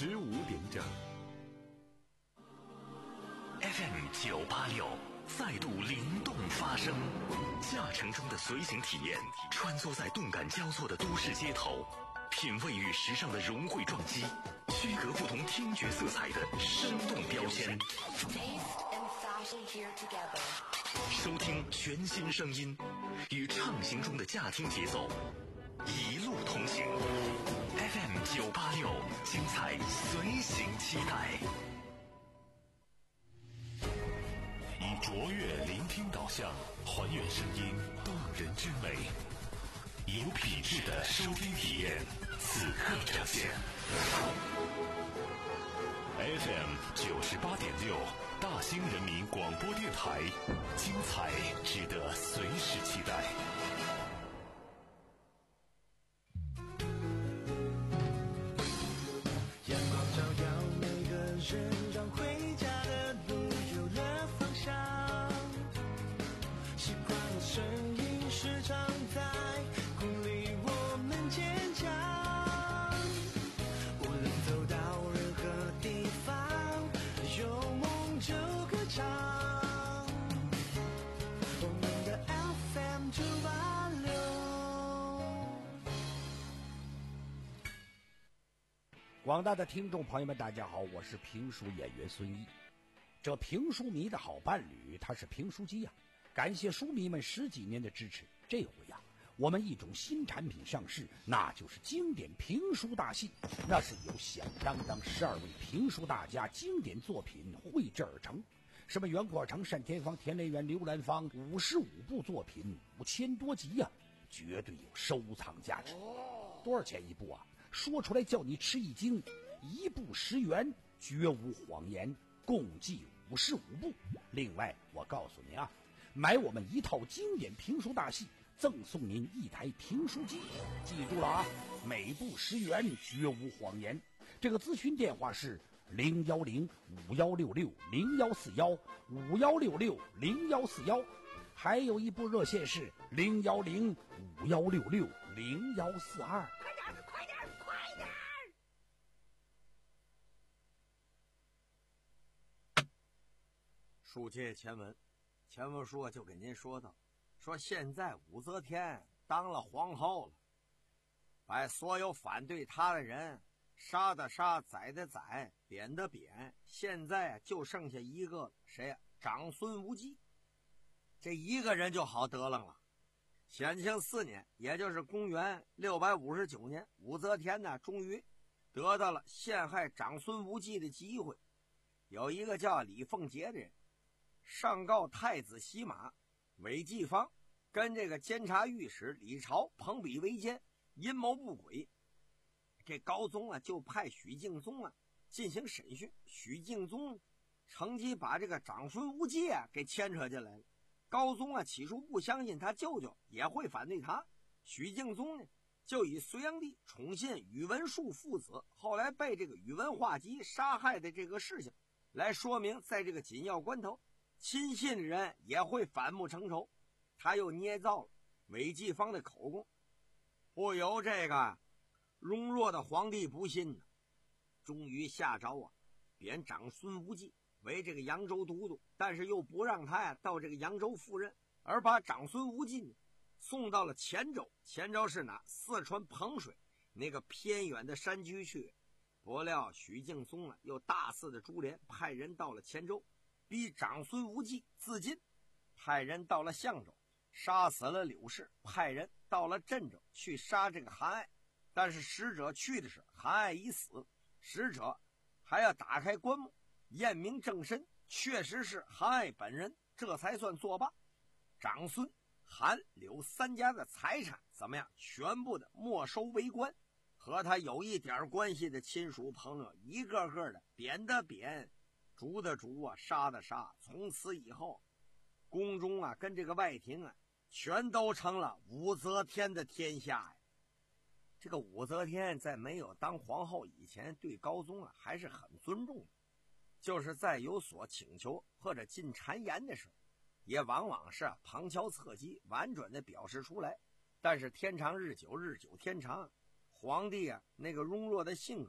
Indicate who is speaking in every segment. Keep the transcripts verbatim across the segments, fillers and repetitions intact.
Speaker 1: 十五点整。
Speaker 2: F M 九八六再度灵动发声，驾乘中的随行体验，穿梭在动感交错的都市街头，品味与时尚的融汇撞击，区隔不同听觉色彩的生动标签。收听全新声音，与畅行中的驾听节奏一路同行。F M 九八六，精彩随行期待。以卓越聆听导向，还原声音动人之美，有品质的收听体验，此刻呈现。F M 九十八点六，大兴人民广播电台，精彩值得随时期待。
Speaker 3: 阳光照耀每个人，让回家的路有了方向。习惯的声音时常在鼓励我们坚强。无论走到任何地方，有梦就歌唱。我们的 F M 九八六。
Speaker 4: 广大的听众朋友们，大家好，我是评书演员孙一。这评书迷的好伴侣，他是评书机呀、啊。感谢书迷们十几年的支持，这回呀、啊，我们一种新产品上市，那就是经典评书大戏。那是由响当当十二位评书大家经典作品绘制而成，什么袁阔成、单田芳、田连元、刘兰芳，五十五部作品，五千多集呀、啊，绝对有收藏价值。多少钱一部啊？说出来叫你吃一惊，一部十元，绝无谎言，共计五十五部。另外，我告诉您啊，买我们一套经典评书大戏，赠送您一台评书机。记住了啊，每部十元，绝无谎言。这个咨询电话是零幺零五幺六六零幺四幺五幺六六零幺四幺，还有一部热线是零幺零五幺六六零幺四二。
Speaker 5: 快点，快点，快点！
Speaker 6: 书接前文，前文书就给您说到，说现在武则天当了皇后了，把所有反对她的人杀的杀，宰的宰，贬的贬，现在就剩下一个了，谁呀？长孙无忌。这一个人就好得楞了。显庆四年，也就是公元六百五十九年，武则天呢，终于得到了陷害长孙无忌的机会。有一个叫李凤杰的人，上告太子洗马韦继方跟这个监察御史李朝朋比为奸，阴谋不轨。这高宗啊就派许敬宗啊进行审讯，许敬宗乘机把这个长孙无忌啊给牵扯进来了。高宗啊起初不相信他舅舅也会反对他，许敬宗呢就以隋炀帝宠信宇文述父子，后来被这个宇文化及杀害的这个事情来说明，在这个紧要关头亲信的人也会反目成仇。他又捏造了韦继方的口供，不由这个容弱的皇帝不信呢，终于下诏啊贬长孙无忌为这个扬州都督，但是又不让他呀到这个扬州赴任，而把长孙无忌呢送到了黔州。黔州是哪？四川彭水那个偏远的山区去。不料许敬宗啊又大肆的株连，派人到了黔州，逼长孙无忌自尽，派人到了象州杀死了柳氏，派人到了镇州去杀这个韩爱。但是使者去的是韩爱已死，使者还要打开棺木验明正身，确实是韩爱本人，这才算作罢。长孙、韩、柳三家的财产怎么样？全部的没收为官，和他有一点关系的亲属朋友一个个的贬的贬，逐的逐啊，杀的杀。从此以后，宫中啊跟这个外廷啊全都成了武则天的天下呀。这个武则天在没有当皇后以前，对高宗啊还是很尊重的，就是在有所请求或者进谗言的时候，也往往是啊旁敲侧击，婉转的表示出来。但是天长日久，日久天长，皇帝啊那个容弱的性格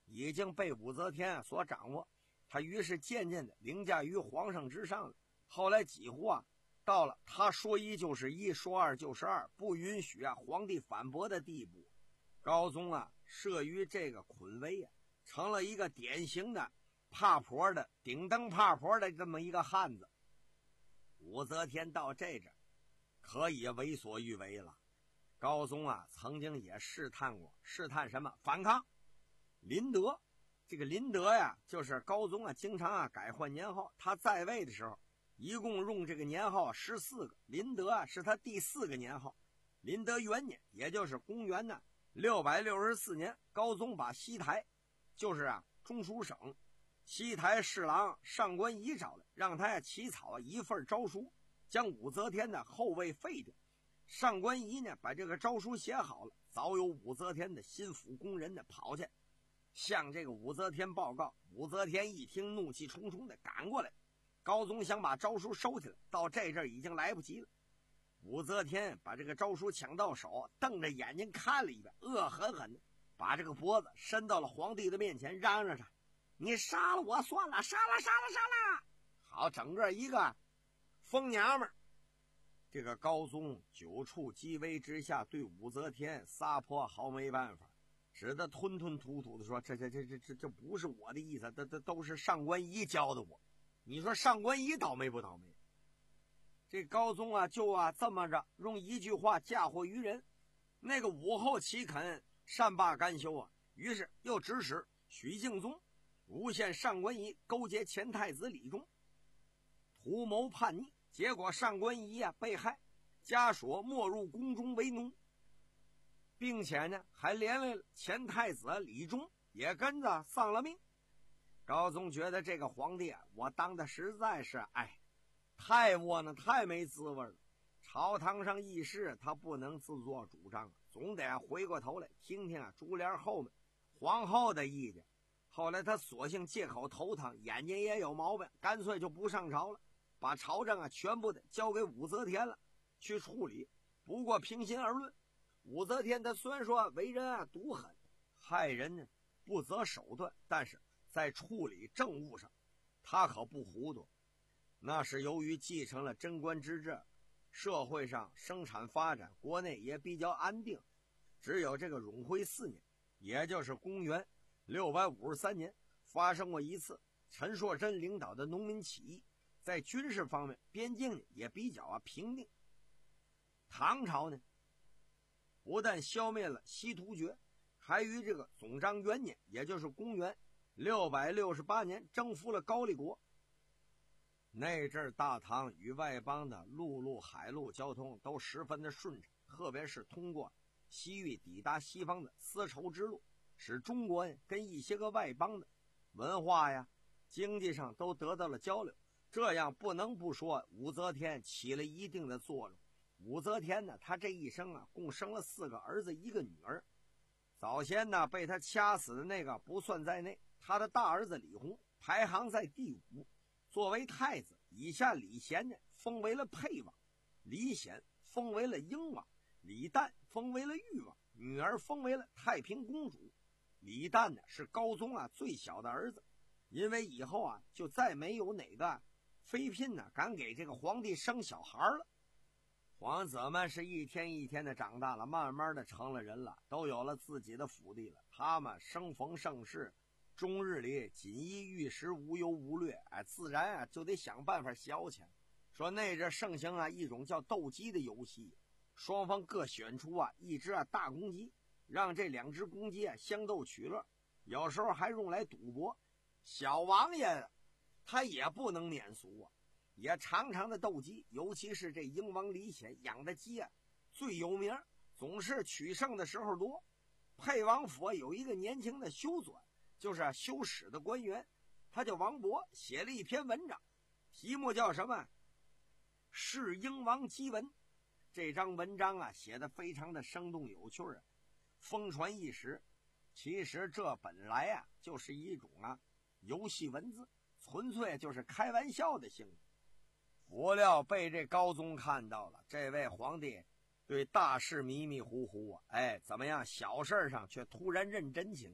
Speaker 6: 已经被武则天所掌握，他于是渐渐的凌驾于皇上之上了。后来几乎啊到了他说一就是一，说二就是二，不允许啊皇帝反驳的地步。高宗啊慑于这个捆威啊，成了一个典型的怕婆的顶灯怕婆的这么一个汉子。武则天到这阵可以为所欲为了。高宗啊曾经也试探过，试探什么？反抗。麟德，这个麟德呀，就是高宗啊经常啊改换年号。他在位的时候一共用这个年号十四个，麟德啊是他第四个年号。麟德元年，也就是公元呢六百六十四年，高宗把西台，就是啊中书省西台侍郎上官仪找来，让他呀起草一份诏书，将武则天的后位废掉。上官仪呢把这个诏书写好了，早有武则天的心腹工人呢跑去向这个武则天报告。武则天一听，怒气冲冲的赶过来。高宗想把诏书收起来，到这阵已经来不及了。武则天把这个诏书抢到手，瞪着眼睛看了一遍，恶狠狠的把这个脖子伸到了皇帝的面前，嚷嚷着：“你杀了我算了，杀了杀了杀了！”好，整个一个疯娘们儿。这个高宗久处积危之下，对武则天撒泼毫没办法，只得吞吞吐吐的说：“这这这这这这不是我的意思，这这都是上官仪教的我。”你说上官仪倒霉不倒霉？这高宗啊就啊这么着用一句话嫁祸于人。那个武后岂肯善罢甘休啊？于是又指使许敬宗诬陷上官仪勾结前太子李忠，图谋叛逆。结果上官仪啊被害，家属没入宫中为奴，并且呢还连累了前太子李忠，也跟着丧了命。高宗觉得这个皇帝啊，我当的实在是哎，太窝囊，太没滋味了。朝堂上议事，他不能自作主张，总得回过头来听听啊珠帘后面皇后的意见。后来他索性借口头疼，眼睛也有毛病，干脆就不上朝了，把朝政啊全部的交给武则天了去处理。不过平心而论，武则天她虽然说为人啊毒狠，害人呢不择手段，但是在处理政务上他可不糊涂。那是由于继承了贞观之治，社会上生产发展，国内也比较安定。只有这个永徽四年，也就是公元六百五十三年，发生过一次陈硕真领导的农民起义，在军事方面边境呢也比较啊平定。唐朝呢不但消灭了西突厥，还于这个总章元年，也就是公元六百六十八年征服了高丽国。那阵大唐与外邦的陆路海路交通都十分的顺畅，特别是通过西域抵达西方的丝绸之路，使中国跟一些个外邦的文化呀经济上都得到了交流。这样不能不说武则天起了一定的作用。武则天呢，她这一生啊共生了四个儿子一个女儿。早先呢被她掐死的那个不算在内，她的大儿子李弘排行在第五，作为太子，以下李贤呢封为了沛王，李显封为了英王，李旦封为了豫王，女儿封为了太平公主。李旦呢是高宗啊最小的儿子，因为以后啊就再没有哪个妃嫔呢敢给这个皇帝生小孩了。皇子们是一天一天的长大了，慢慢的成了人了，都有了自己的府邸了。他们生逢盛世，终日里锦衣玉食，无忧无虑，哎，自然啊就得想办法消遣。说那阵盛行啊一种叫斗鸡的游戏，双方各选出啊一只啊大公鸡，让这两只公鸡啊相斗取乐，有时候还用来赌博。小王爷他也不能免俗啊，也常常的斗鸡，尤其是这英王李显养的鸡啊最有名，总是取胜的时候多。沛王府有一个年轻的修纂，就是修史的官员，他叫王勃，写了一篇文章，题目叫什么？是英王鸡文。这张文章啊写得非常的生动有趣啊，风传一时。其实这本来啊就是一种啊游戏文字，纯粹就是开玩笑的性质。不料被这高宗看到了，这位皇帝对大事迷迷糊糊啊，哎，怎么样？小事上却突然认真起来，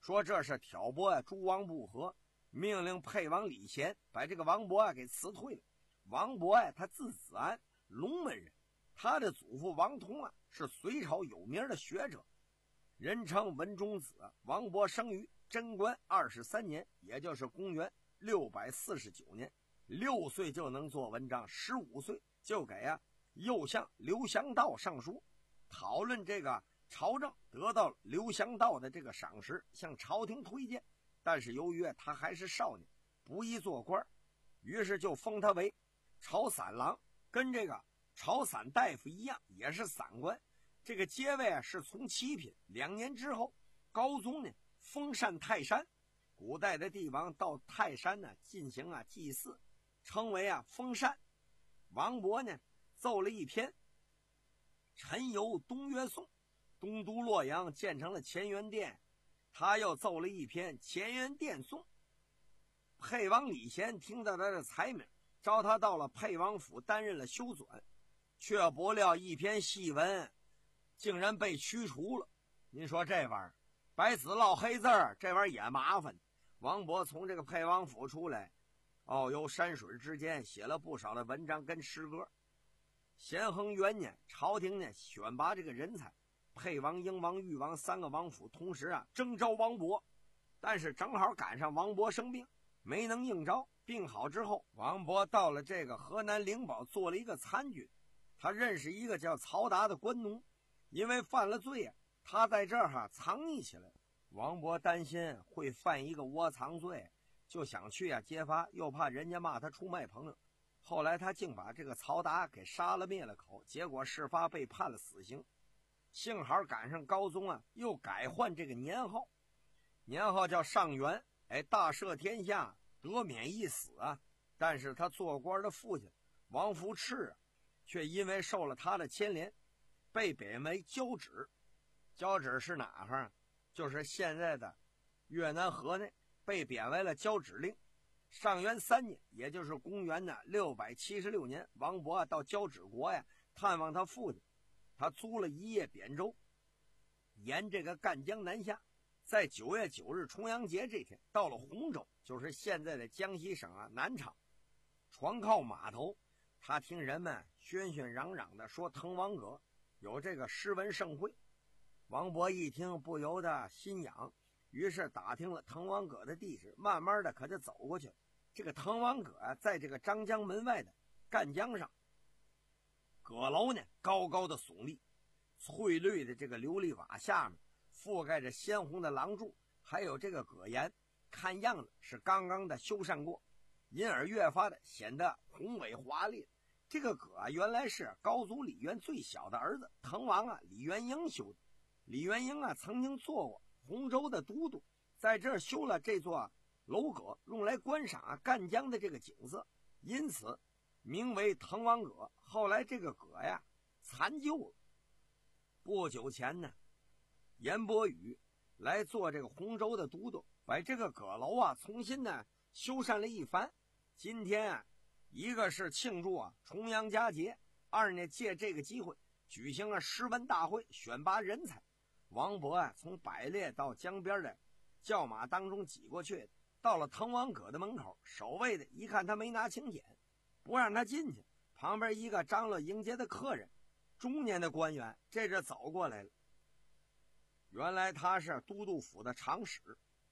Speaker 6: 说这是挑拨啊诸王不和，命令沛王李贤把这个王勃啊给辞退了。王勃呀、啊，他字子安，龙门人，他的祖父王同啊是隋朝有名的学者，人称文中子。王勃生于贞观二十三年，也就是公元六百四十九年，六岁就能做文章，十五岁就给啊右相刘祥道上书，讨论这个朝政，得到刘祥道的这个赏识，向朝廷推荐。但是由于他还是少年，不宜做官，于是就封他为朝散郎，跟这个朝散大夫一样，也是散官。这个阶位啊是从七品。两年之后，高宗呢封禅泰山，古代的帝王到泰山呢进行啊祭祀，称为啊封禅。王勃呢奏了一篇《陈游东岳颂》，东都洛阳建成了乾元殿，他又奏了一篇《乾元殿颂》。沛王李贤听到他的才名，招他到了沛王府担任了修纂，却不料一篇戏文竟然被驱除了。您说这玩意儿白纸烙黑字儿，这玩意儿也麻烦。王勃从这个沛王府出来，遨游山水之间，写了不少的文章跟诗歌。咸亨元年，朝廷呢选拔这个人才，沛王、英王、豫王三个王府同时啊征召王勃，但是正好赶上王勃生病，没能应招。病好之后，王勃到了这个河南灵宝做了一个参军。他认识一个叫曹达的官奴，因为犯了罪啊，他在这儿哈、啊、藏匿起来。王勃担心会犯一个窝藏罪，就想去啊揭发，又怕人家骂他出卖朋友。后来他竟把这个曹达给杀了灭了口，结果事发被判了死刑。幸好赶上高宗啊又改换这个年号，年号叫上元，哎，大赦天下，得免一死啊。但是他做官的父亲王福炽啊，却因为受了他的牵连，被贬为交趾。交趾是哪哈？就是现在的越南河内，被贬为了交趾令。上元三年，也就是公元的六百七十六年，王勃啊到交趾国呀探望他父亲，他租了一叶扁舟，沿这个赣江南下，在九月九日重阳节这天，到了洪州，就是现在的江西省啊南昌，船靠码头。他听人们喧喧嚷嚷的说滕王阁有这个诗文盛会，王勃一听不由得心痒，于是打听了滕王阁的地址，慢慢的可就走过去了。这个滕王阁啊，在这个张江门外的赣江上，阁楼呢高高的耸立，翠绿的这个琉璃瓦下面覆盖着鲜红的廊柱，还有这个阁檐，看样子是刚刚的修缮过，因而越发的显得宏伟华丽。这个阁啊，原来是高祖李渊最小的儿子滕王啊李元婴修的。李元婴啊曾经做过洪州的都督，在这儿修了这座楼阁，用来观赏啊赣江的这个景色，因此名为滕王阁。后来这个阁呀残旧了，不久前呢，严伯宇来做这个洪州的都督，把这个阁楼啊重新呢修缮了一番。今天啊，一个是庆祝啊重阳佳节，二呢借这个机会举行了诗文大会，选拔人才。王勃啊从百列到江边的轿马当中挤过去，到了滕王阁的门口，守卫的一看他没拿请柬，不让他进去。旁边一个张罗迎接的客人，中年的官员，这阵走过来了。原来他是都督府的长史。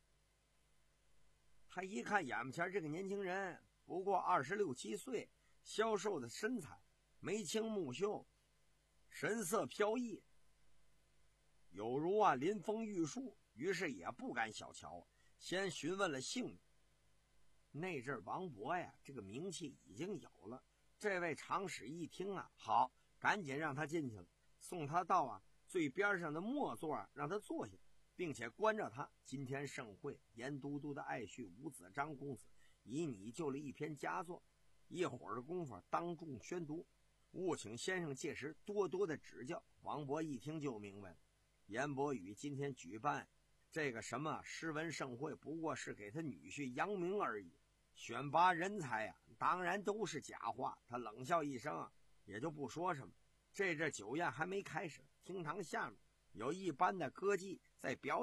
Speaker 6: 他一看眼前这个年轻人不过二十六七岁，消瘦的身材，眉清目秀，神色飘逸，有如啊临风玉树，于是也不敢小瞧，先询问了姓名。那阵王勃呀，这个名气已经有了。这位长史一听啊，好，赶紧让他进去了，送他到啊最边上的末座啊，让他坐下，并且关照他：今天盛会，严都督的爱婿吴子张公子以你就了一篇佳作，一会儿的功夫当众宣读，务请先生届时多多的指教。王勃一听就明白了，严伯宇今天举办这个什么诗文盛会，不过是给他女婿扬名而已，选拔人才啊，当然都是假话。他冷笑一声啊，也就不说什么。这阵酒宴还没开始，厅堂下面有一班的歌妓在表演，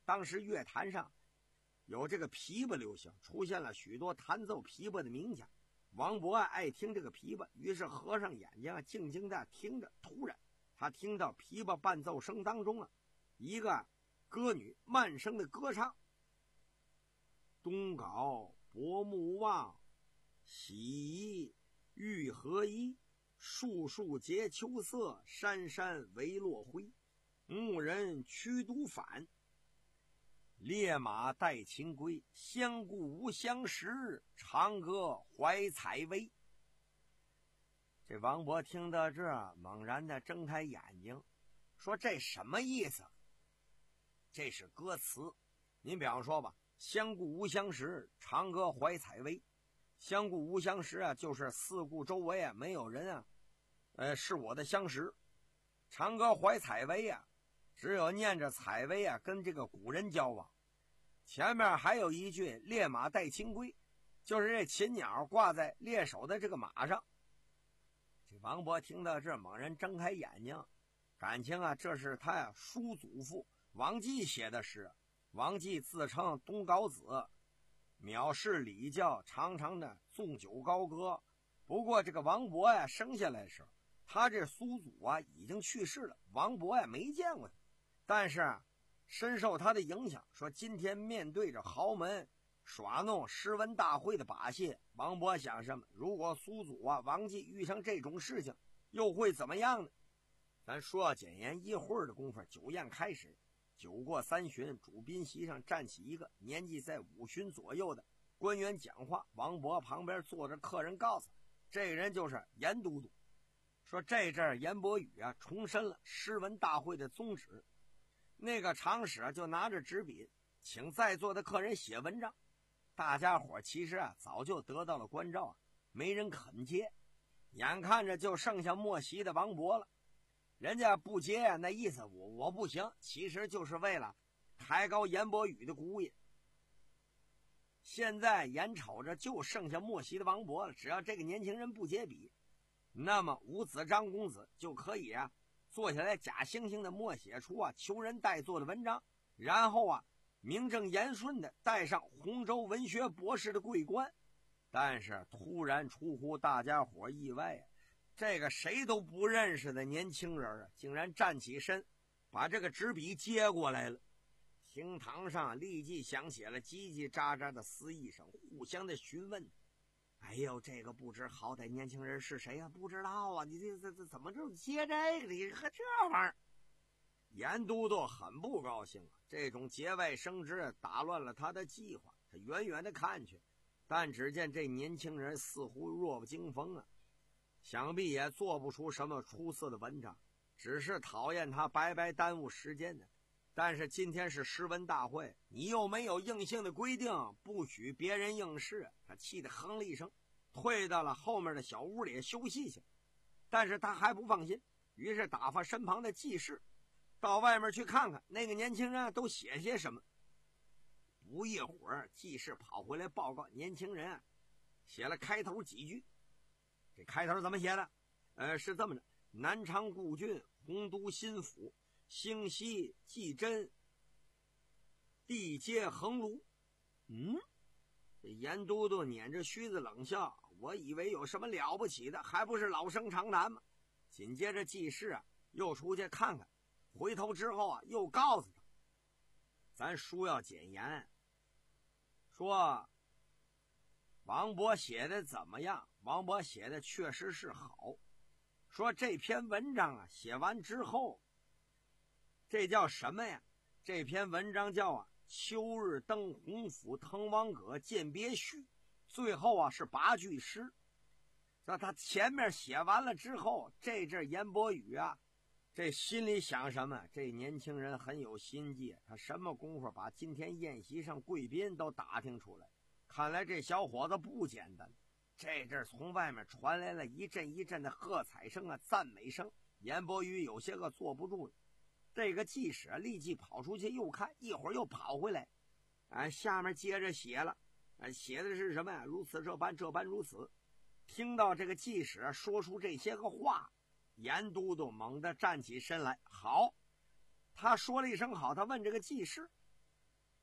Speaker 6: 当时乐坛上有这个琵琶流行，出现了许多弹奏琵琶的名家。王勃啊爱听这个琵琶，于是合上眼睛啊，静静的听着。突然他听到琵琶伴奏声当中啊，一个歌女慢声的歌唱：东皋薄暮望，洗衣欲何衣？树树结秋色，山山为落晖。牧人驱都返，烈马带秦归。相顾无相识，长歌怀采薇。这王勃听到这，猛然的睁开眼睛，说这什么意思？这是歌词。您比方说吧，相顾无相识，长歌怀采薇。相顾无相识啊，就是四顾周围啊没有人啊，呃，是我的相识。长歌怀采薇啊，只有念着采薇啊，跟这个古人交往。前面还有一句烈马带秦归，就是这秦鸟挂在猎手的这个马上。这王勃听到这，猛然睁开眼睛，感情啊，这是他呀叔祖父王继写的诗。王继自称东皋子，藐视礼教，常常的纵酒高歌。不过这个王勃呀生下来的时候，他这叔祖啊已经去世了，王勃呀没见过他。但是啊，深受他的影响，说今天面对着豪门耍弄诗文大会的把戏，王勃想什么？如果苏祖啊王继遇上这种事情，又会怎么样呢？咱说要简言，一会儿的功夫，酒宴开始。酒过三巡，主宾席上站起一个年纪在五旬左右的官员讲话。王勃旁边坐着客人，告诉他，这个人就是严都督。说这阵儿严伯宇啊重申了诗文大会的宗旨。那个长史啊就拿着纸笔，请在座的客人写文章。大家伙其实啊早就得到了关照啊，没人肯接。眼看着就剩下末席的王勃了。人家不接啊，那意思我我不行，其实就是为了抬高严伯宇的姑爷。现在眼瞅着就剩下末席的王勃了，只要这个年轻人不接笔，那么五子张公子就可以啊坐下来假惺惺的默写出啊求人代作的文章，然后啊名正言顺的戴上洪州文学博士的桂冠。但是突然出乎大家伙意外啊，这个谁都不认识的年轻人啊，竟然站起身，把这个纸笔接过来了。厅堂上立即响起了叽叽喳喳的私议声，互相的询问。哎呦，这个不知好歹年轻人是谁呀、啊？不知道啊，你这这这怎么就接这个？你和这玩意儿？严都督很不高兴啊，这种节外生枝打乱了他的计划。他远远的看去，但只见这年轻人似乎弱不禁风啊。想必也做不出什么出色的文章，只是讨厌他白白耽误时间的。但是今天是诗文大会，你又没有硬性的规定不许别人应试，他气得哼了一声，退到了后面的小屋里休息去。但是他还不放心，于是打发身旁的记事到外面去看看那个年轻人都写些什么。不一会儿，记事跑回来报告，年轻人啊写了开头几句。这开头怎么写的？呃，是这么的：南昌故郡，洪都新府，兴西季真，地接横庐。嗯，这严都督捻着须子冷笑，我以为有什么了不起的，还不是老生常谈吗？紧接着记事啊又出去看看，回头之后啊又告诉他，咱书要简言，说王勃写的怎么样？王勃写的确实是好。说这篇文章啊写完之后，这叫什么呀？这篇文章叫啊秋日登洪府滕王阁饯别序，最后啊是八句诗。那他前面写完了之后，这阵严伯宇啊这心里想什么？这年轻人很有心计，他什么功夫把今天宴席上贵宾都打听出来，看来这小伙子不简单。这阵从外面传来了一阵一阵的喝彩声啊，赞美声。严伯宇有些个坐不住了，这个记者立即跑出去又看，一会儿又跑回来，哎，下面接着写了，哎，写的是什么呀？如此这般，这般如此。听到这个记者说出这些个话，严都督猛地站起身来。好，他说了一声好，他问这个记事，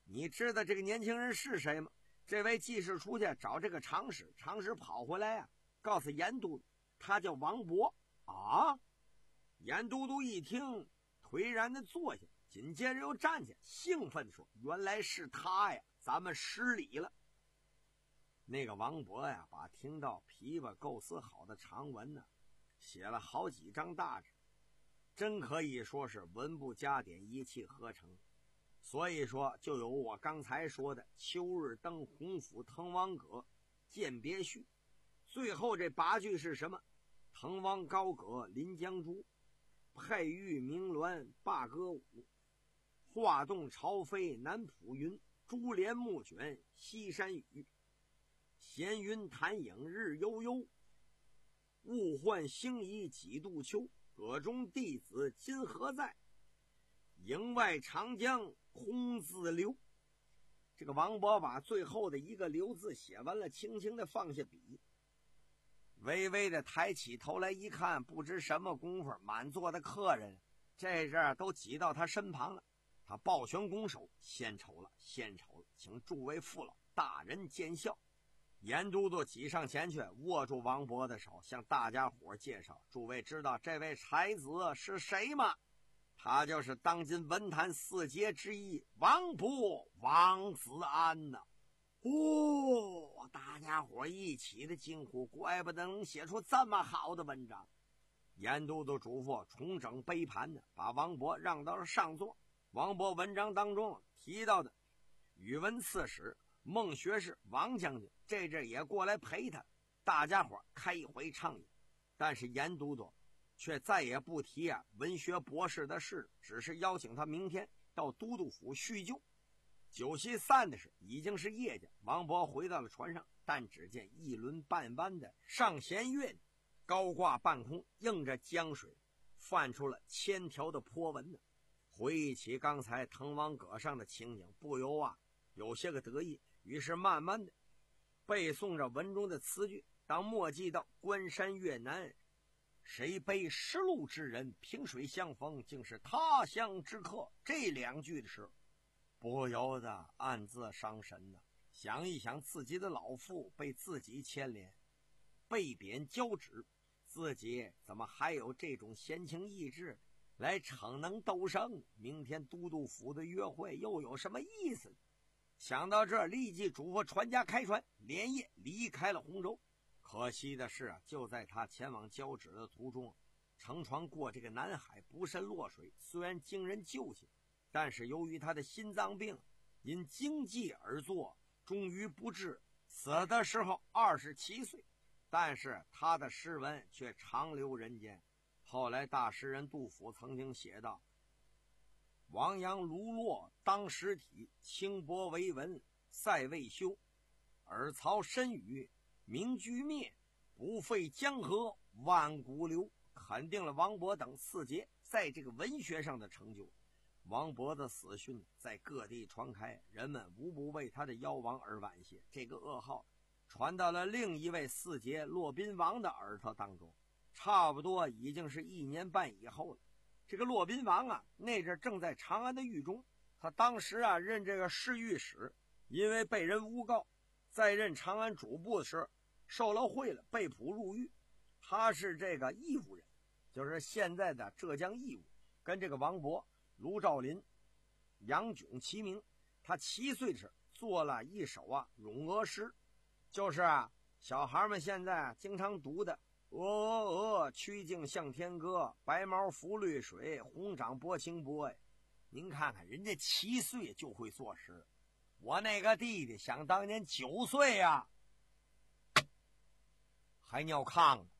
Speaker 6: 你知道这个年轻人是谁吗？这位技师出去找这个常使，常使跑回来啊，告诉严都督，他叫王博啊。严都督一听，颓然的坐下，紧接着又站起来，兴奋地说：“原来是他呀，咱们失礼了。”那个王博呀，把听到琵琶构思好的长文呢，写了好几张大纸，真可以说是文不加点，一气呵成。所以说，就有我刚才说的“秋日登洪府滕王阁，饯别序”。最后这八句是什么？滕王高阁临江渚，佩玉鸣鸾罢歌舞，画栋朝飞南浦云，珠帘暮卷西山雨，闲云潭影日悠悠，物换星移几度秋，阁中弟子今何在？营外长江空自流。这个王勃把最后的一个流字写完了，轻轻的放下笔，微微的抬起头来一看，不知什么功夫，满座的客人这阵都挤到他身旁了。他抱拳拱手：“献丑了，献丑了，请诸位父老大人见笑。”严都督挤上前去，握住王勃的手，向大家伙介绍：“诸位知道这位才子是谁吗？他就是当今文坛四杰之一王勃，王子安呐！”哦，大家伙一起的惊呼，怪不得能写出这么好的文章。严都督嘱咐重整杯盘的，把王勃让到了上座。王勃文章当中提到的语文刺史孟学士王将军这阵也过来陪他，大家伙开怀畅饮。但是严都督却再也不提啊文学博士的事，只是邀请他明天到都督府叙旧。酒席散的是已经是夜间，王勃回到了船上，但只见一轮半弯的上弦月高挂半空，映着江水，泛出了千条的波纹呢。回忆起刚才滕王阁上的情景，不由啊有些个得意，于是慢慢的背诵着文中的词句。当墨迹到关山越南，谁悲失路之人，萍水相逢竟是他乡之客，这两句的时候，不由得暗自伤神呢。想一想自己的老父被自己牵连，被贬交趾，自己怎么还有这种闲情逸致来逞能斗胜？明天都督府的约会又有什么意思呢？想到这儿，立即嘱咐船家开船，连夜离开了洪州。可惜的是啊，就在他前往交趾的途中，乘船过这个南海，不慎落水，虽然经人救起，但是由于他的心脏病因经济而作，终于不治，死的时候二十七岁。但是他的诗文却长留人间。后来大诗人杜甫曾经写道：“王阳卢落当时体，轻薄为文塞未休。尔曹深语名居灭，不废江河万古流。”肯定了王勃等四杰在这个文学上的成就。王勃的死讯在各地传开，人们无不为他的夭亡而惋惜。这个噩耗传到了另一位四杰骆宾王的耳朵当中，差不多已经是一年半以后了。这个骆宾王啊，那阵正在长安的狱中，他当时啊任这个侍御史，因为被人诬告，在任长安主簿的时候受了贿了，被捕入狱。他是这个义乌人，就是现在的浙江义乌，跟这个王勃、卢照邻、杨炯齐名。他七岁时做了一首啊咏鹅诗，就是啊小孩们现在经常读的鹅鹅鹅，曲颈向天歌，白毛浮绿水，红掌拨清波。哎，您看看人家七岁就会作诗，我那个弟弟想当年九岁啊还尿炕呢。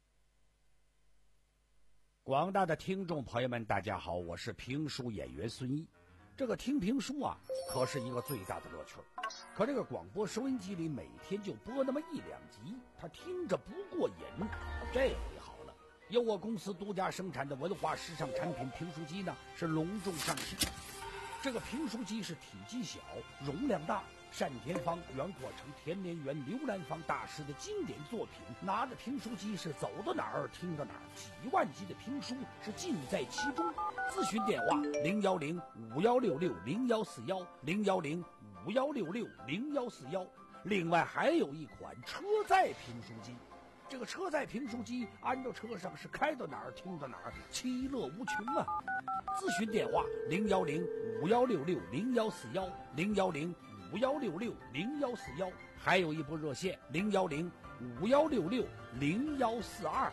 Speaker 4: 广大的听众朋友们大家好，我是评书演员孙一。这个听评书啊可是一个最大的乐趣，可这个广播收音机里每天就播那么一两集，他听着不过瘾。这回好了，由我公司独家生产的文化时尚产品评书机呢是隆重上市。这个评书机是体积小，容量大，单田芳、袁阔成、田连元、刘兰芳大师的经典作品，拿着评书机是走到哪儿听到哪儿，几万集的评书是尽在其中。 咨询电话零幺零五幺六六零幺四幺零幺零五幺六六零幺四幺。另外还有一款车载评书机，这个车载评书机安到车上是开到哪儿听到哪儿，其乐无穷啊！咨询电话零幺零五幺六六零幺四幺零幺零五幺六六零幺四幺，还有一部热线零幺零五幺六六零幺四二。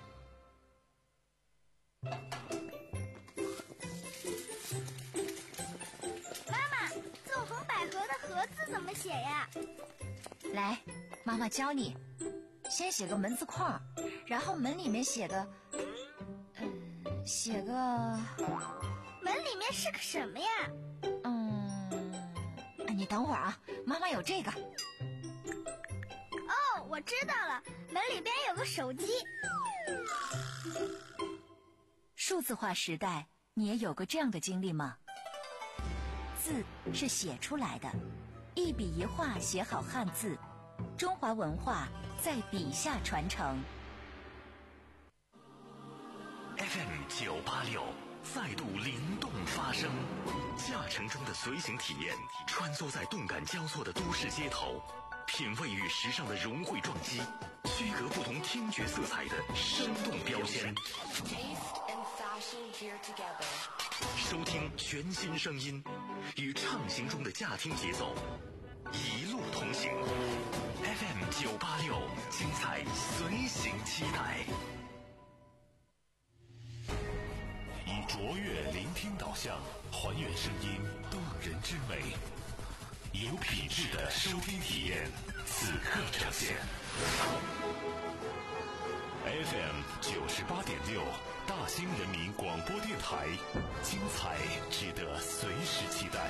Speaker 5: 妈妈，纵横捭阖的阖字怎么写呀？
Speaker 1: 来，妈妈教你。先写个门字框，然后门里面写个，嗯，写个，
Speaker 5: 门里面是个什么呀？
Speaker 1: 嗯，你等会儿啊，妈妈有这个。
Speaker 5: 哦，我知道了，门里边有个手机。
Speaker 1: 数字化时代，你也有过这样的经历吗？字是写出来的，一笔一画写好汉字，中华文化在笔下传承。
Speaker 2: F M 九八六再度灵动发声，驾乘中的随行体验，穿梭在动感交错的都市街头，品味与时尚的融汇撞击，区隔不同听觉色彩的生动标签。收听全新声音，与畅行中的驾听节奏，一路同行。F M 九八六，精彩随行期待。以卓越聆听导向，还原声音动人之美，有品质的收听体验，此刻呈现。F M 九十八点六，大兴人民广播电台，精彩值得随时期待。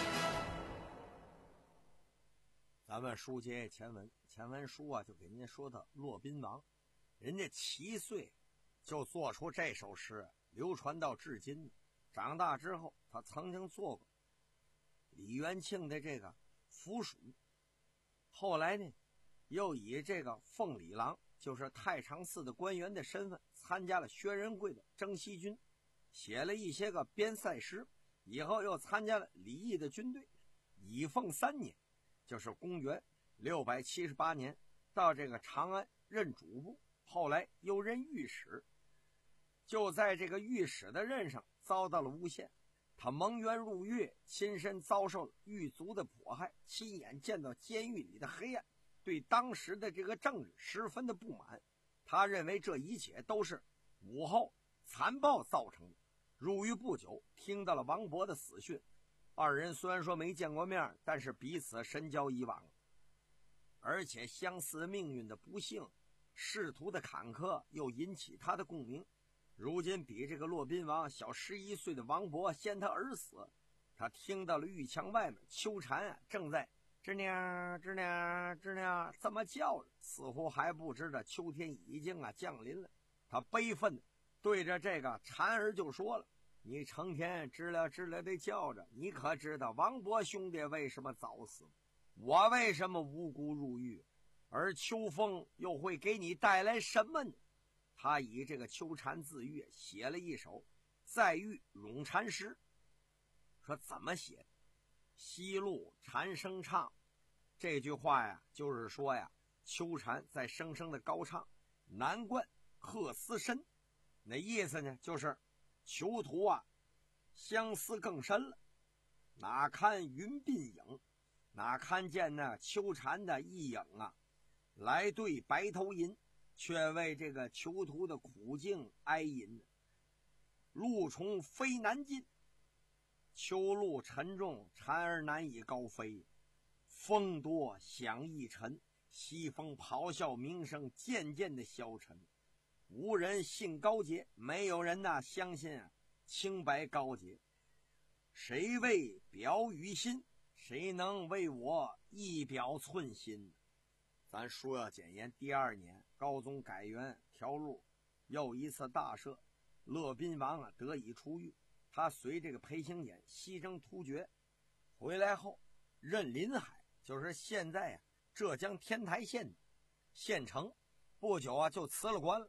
Speaker 6: 咱们书接前文，前文书啊，就给您说的骆宾王，人家七岁就做出这首诗，流传到至今。长大之后，他曾经做过李元庆的这个府属，后来呢，又以这个奉礼郎，就是太常寺的官员的身份，参加了薛仁贵的征西军，写了一些个边塞诗，以后又参加了李毅的军队。以奉三年，就是公元六百七十八年，到这个长安任主簿，后来又任御史。就在这个御史的任上遭到了诬陷，他蒙冤入狱，亲身遭受了狱卒的迫害，亲眼见到监狱里的黑暗，对当时的这个政治十分的不满。他认为这一切都是武后残暴造成的。入狱不久，听到了王勃的死讯，二人虽然说没见过面，但是彼此深交以往，而且相似命运的不幸，仕途的坎坷又引起他的共鸣。如今比这个骆宾王小十一岁的王勃先他而死，他听到了狱墙外面秋蝉啊正在吱娘吱娘吱娘这么叫着，似乎还不知道秋天已经啊降临了。他悲愤的对着这个蝉儿就说了：“你成天吱了吱了的叫着，你可知道王勃兄弟为什么早死？我为什么无辜入狱？而秋风又会给你带来什么呢？”他以这个秋蝉自喻写了一首在狱咏蝉诗，说怎么写？西路蝉声唱，这句话呀，就是说呀，秋蝉在声声的高唱，南冠鹤思深，那意思呢，就是囚徒啊，相思更深了。哪堪云鬓影，哪看见那秋蝉的一影啊，来对白头吟。却为这个囚徒的苦境哀吟。路虫飞难进，秋路沉重，蝉儿难以高飞。风多响易沉，西风咆哮鸣声渐渐的消沉。无人信高洁，没有人呐、啊、相信啊清白高洁。谁为表于心？谁能为我一表寸心？咱书要简言，第二年高宗改元调入，又一次大赦，骆宾王啊得以出狱。他随这个裴行俭西征突厥，回来后任临海，就是现在啊浙江天台县的县城。不久啊就辞了官了。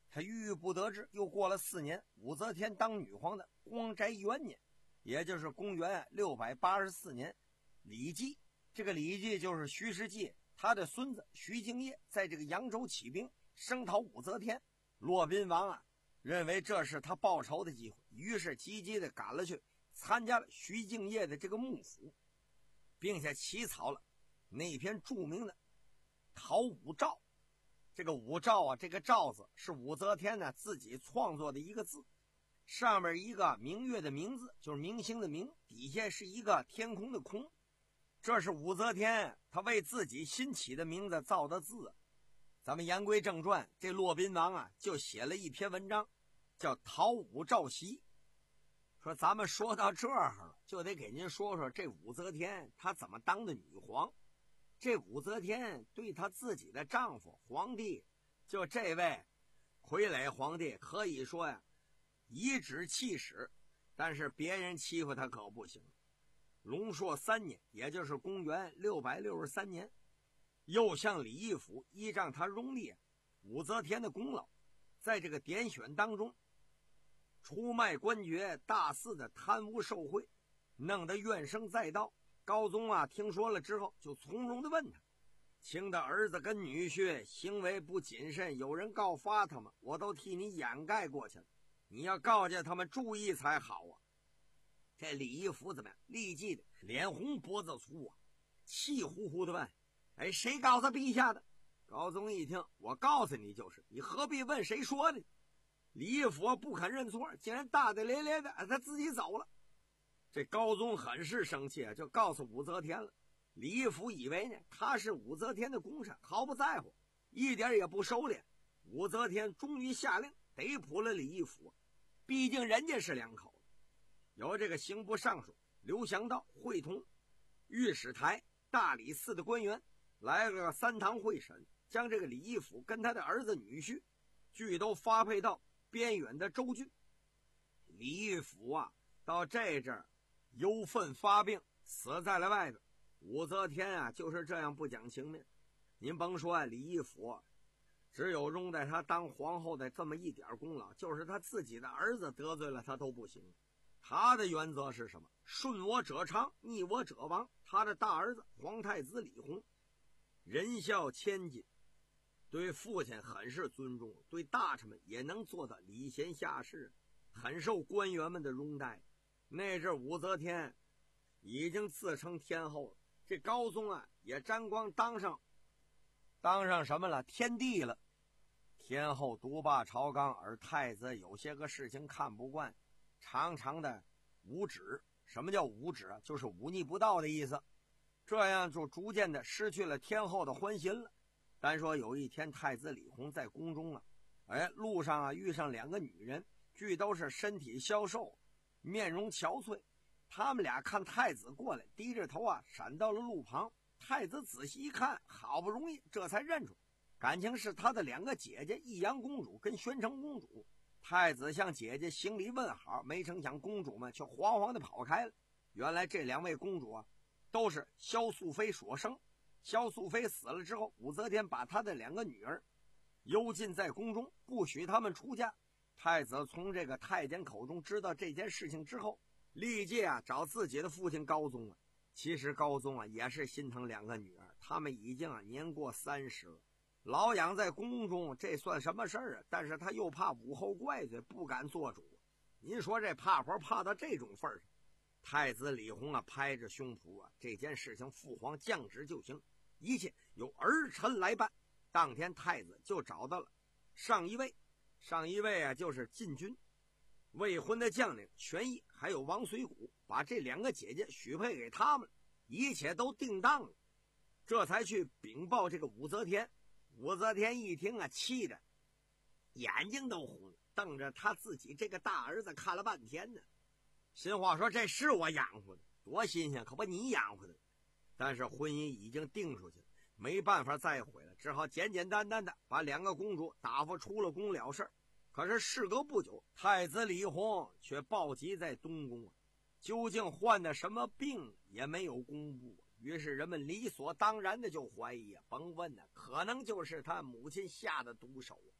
Speaker 6: 他郁郁不得志。又过了四年，武则天当女皇的光斋元年，也就是公元六百八十四年，李继，这个李继就是徐世绩他的孙子徐敬业，在这个扬州起兵声讨武则天。骆宾王啊，认为这是他报仇的机会，于是急急的赶了去，参加了徐敬业的这个幕府，并且起草了那篇著名的讨武诏。这个武诏啊，这个诏字是武则天呢自己创作的一个字，上面一个明月的明字，就是明星的明，底下是一个天空的空，这是武则天她为自己新起的名字造的字。咱们言归正传，这骆宾王啊就写了一篇文章叫《讨武诏檄》，说咱们说到这儿了，就得给您说说这武则天她怎么当的女皇。这武则天对她自己的丈夫皇帝，就这位傀儡皇帝，可以说呀颐指气使，但是别人欺负她可不行。隆朔三年，也就是公元六百六十三年，又向李义府依仗他荣立武则天的功劳，在这个点选当中出卖官爵，大肆的贪污受贿，弄得怨声载道。高宗啊听说了之后，就从容的问他，卿的儿子跟女婿行为不谨慎，有人告发他们，我都替你掩盖过去了，你要告诫他们注意才好啊。这李义府怎么样？立即的脸红脖子粗啊，气呼呼的问，哎，谁告诉陛下的？高宗一听，我告诉你就是，你何必问谁说的？李义府不肯认错，竟然大大咧咧的他自己走了。这高宗很是生气啊，就告诉武则天了。李义府以为呢他是武则天的功臣，毫不在乎，一点也不收敛。武则天终于下令逮捕了李义府，毕竟人家是两口子。由这个刑部尚书刘祥道会同御史台、大理寺的官员来了个三堂会审，将这个李义府跟他的儿子女婿俱都发配到边远的州郡。李义府啊到这阵儿忧愤发病，死在了外边。武则天啊就是这样不讲情面。您甭说啊，李义府只有容在他当皇后的这么一点功劳，就是他自己的儿子得罪了他都不行。他的原则是什么？顺我者昌，逆我者亡。他的大儿子皇太子李弘仁孝谦谨，对父亲很是尊重，对大臣们也能做到礼贤下士，很受官员们的拥戴。那阵武则天已经自称天后了，这高宗啊也沾光当上当上什么了？天帝了。天后独霸朝纲，而太子有些个事情看不惯，常常的无止。什么叫无止啊？就是忤逆不道的意思。这样就逐渐的失去了天后的欢心了。单说有一天，太子李弘在宫中啊，哎，路上啊遇上两个女人，俱都是身体消瘦，面容憔悴。他们俩看太子过来，低着头啊闪到了路旁。太子仔细一看，好不容易这才认出，感情是他的两个姐姐益阳公主跟宣城公主。太子向姐姐行礼问好，没成想公主们却惶惶地跑开了。原来这两位公主啊都是萧素妃所生。萧素妃死了之后，武则天把她的两个女儿幽禁在宫中，不许他们出嫁。太子从这个太监口中知道这件事情之后，立即啊找自己的父亲高宗啊。其实高宗啊也是心疼两个女儿，他们已经啊年过三十了，老养在宫中，这算什么事儿啊？但是他又怕武后怪罪，不敢做主。您说这怕活怕到这种份上，太子李弘啊拍着胸脯啊，这件事情父皇降旨就行，一切由儿臣来办。当天太子就找到了上一位，上一位啊就是禁军未婚的将领权益，还有王随谷，把这两个姐姐许配给他们，一切都定当了。这才去禀报这个武则天。武则天一听啊，气的眼睛都红了，瞪着他自己这个大儿子看了半天呢。心话说，这是我养活的，多新鲜，可不你养活的。但是婚姻已经定出去了，没办法再悔了，只好简简单单的把两个公主打发出了宫了事。可是事隔不久，太子李弘却暴疾在东宫啊，究竟患的什么病也没有公布。于是人们理所当然的就怀疑啊，甭问呢，可能就是他母亲下的毒手啊。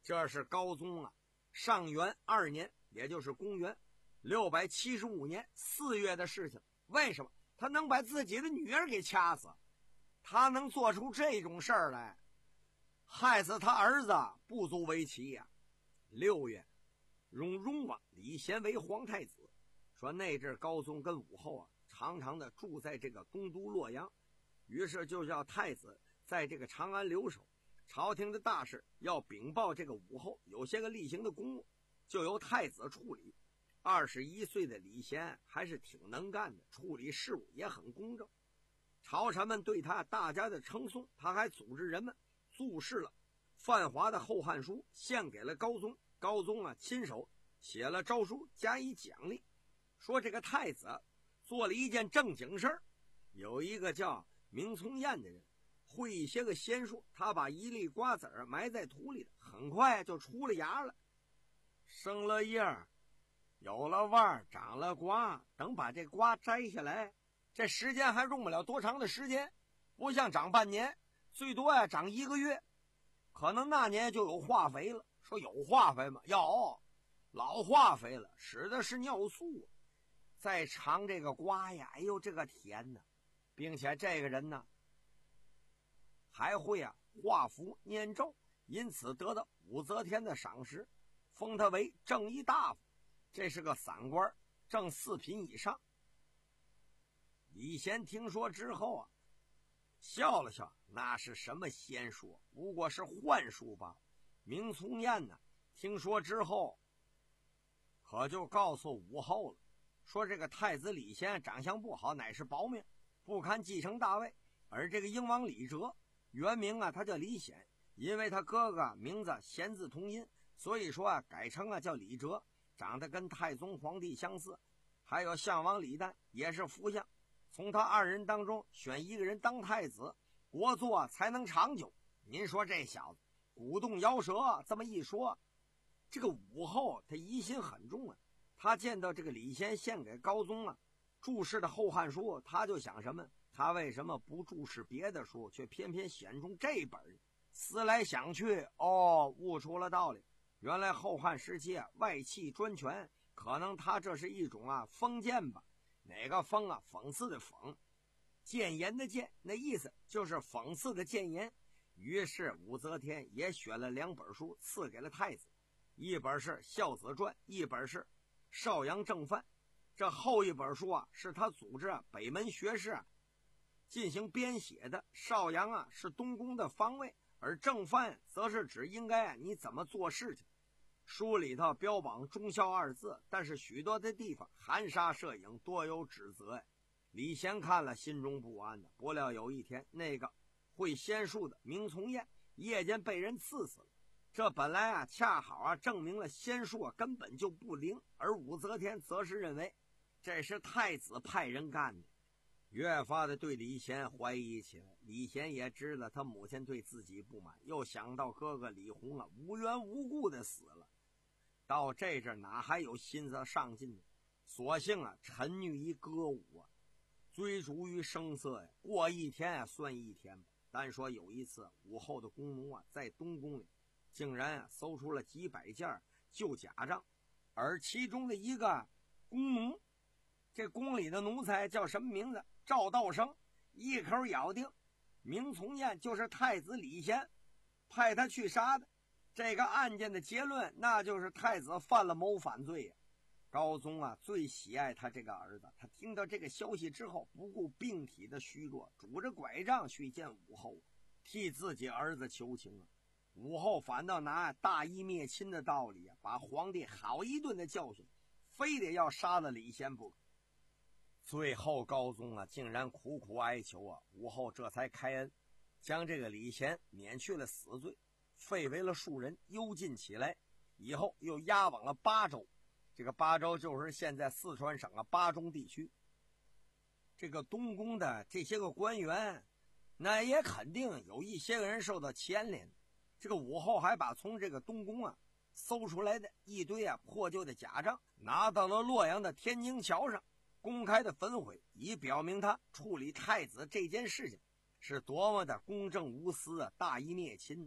Speaker 6: 这是高宗啊上元二年，也就是公元六百七十五年四月的事情。为什么他能把自己的女儿给掐死？他能做出这种事儿来，害死他儿子不足为奇呀、啊。六月，荣荣王李贤为皇太子，说那阵高宗跟武后啊，常常的住在这个东都洛阳，于是就叫太子在这个长安留守，朝廷的大事要禀报这个武后，有些个例行的公务，就由太子处理。二十一岁的李贤还是挺能干的，处理事务也很公正。朝臣们对他大家的称颂，他还组织人们注释了范华的《后汉书》，献给了高宗。高宗啊，亲手写了诏书加以奖励，说这个太子做了一件正经事儿。有一个叫明从彦的人，会一些个仙术，他把一粒瓜子儿埋在土里的，很快就出了芽了，生了叶儿，有了腕儿，长了瓜。等把这瓜摘下来，这时间还用不了多长的时间，不像长半年，最多呀、啊、长一个月，可能那年就有化肥了。说有化肥吗？有，老化肥了，使的是尿素。再尝这个瓜呀，哎呦这个甜呢，并且这个人呢还会啊画符念咒，因此得到武则天的赏识，封他为正一大夫，这是个散官，正四品以上。李贤听说之后啊，笑了笑，那是什么仙术，不过是幻术吧。明从彦呢，听说之后，可就告诉武后了，说这个太子李贤长相不好，乃是薄命，不堪继承大位。而这个英王李哲，原名啊，他叫李显，因为他哥哥名字贤字同音，所以说啊，改成啊叫李哲，长得跟太宗皇帝相似。还有相王李旦，也是福相，从他二人当中选一个人当太子，国祚才能长久。您说这小子鼓动摇舌，这么一说，这个武后他疑心很重啊。他见到这个李贤献给高宗啊注释的《后汉书》，他就想什么？他为什么不注释别的书，却偏偏选中这本？思来想去，哦，悟出了道理。原来后汉时期啊，外戚专权，可能他这是一种啊封建吧？哪个封啊？讽刺的讽，谏言的谏，那意思就是讽刺的谏言。于是武则天也选了两本书赐给了太子，一本是《孝子传》，一本是《邵阳正范》。这后一本书啊，是他组织啊北门学士啊进行编写的。邵阳啊是东宫的方位，而正范则是指应该啊你怎么做事情。书里头标榜忠孝二字，但是许多的地方含沙射影，多有指责呀。李贤看了心中不安的，不料有一天那个会仙术的明从彦夜间被人刺死了。这本来啊恰好啊证明了仙术啊根本就不灵，而武则天则是认为这是太子派人干的，越发的对李贤怀疑起来。李贤也知道他母亲对自己不满，又想到哥哥李弘啊无缘无故的死了，到这阵哪还有心思上进呢？索性啊沉溺于歌舞啊，追逐于声色呀，过一天啊算一天吧。单说有一次，武后的弓弩啊在东宫里竟然啊搜出了几百件旧甲仗，而其中的一个弓弩，这宫里的奴才叫什么名字？赵道生，一口咬定明从彦就是太子李贤派他去杀的。这个案件的结论，那就是太子犯了谋反罪呀。高宗啊最喜爱他这个儿子，他听到这个消息之后，不顾病体的虚弱，拄着拐杖去见武后，替自己儿子求情啊。武后反倒拿大义灭亲的道理啊，把皇帝好一顿的教训，非得要杀了李贤不可。最后高宗啊竟然苦苦哀求啊，武后这才开恩，将这个李贤免去了死罪，废为了庶人，幽禁起来，以后又押往了巴州。这个巴州就是现在四川省啊巴中地区。这个东宫的这些个官员，那也肯定有一些个人受到牵连。这个武后还把从这个东宫啊搜出来的一堆啊破旧的甲仗拿到了洛阳的天津桥上，公开的焚毁，以表明他处理太子这件事情是多么的公正无私啊，大义灭亲的。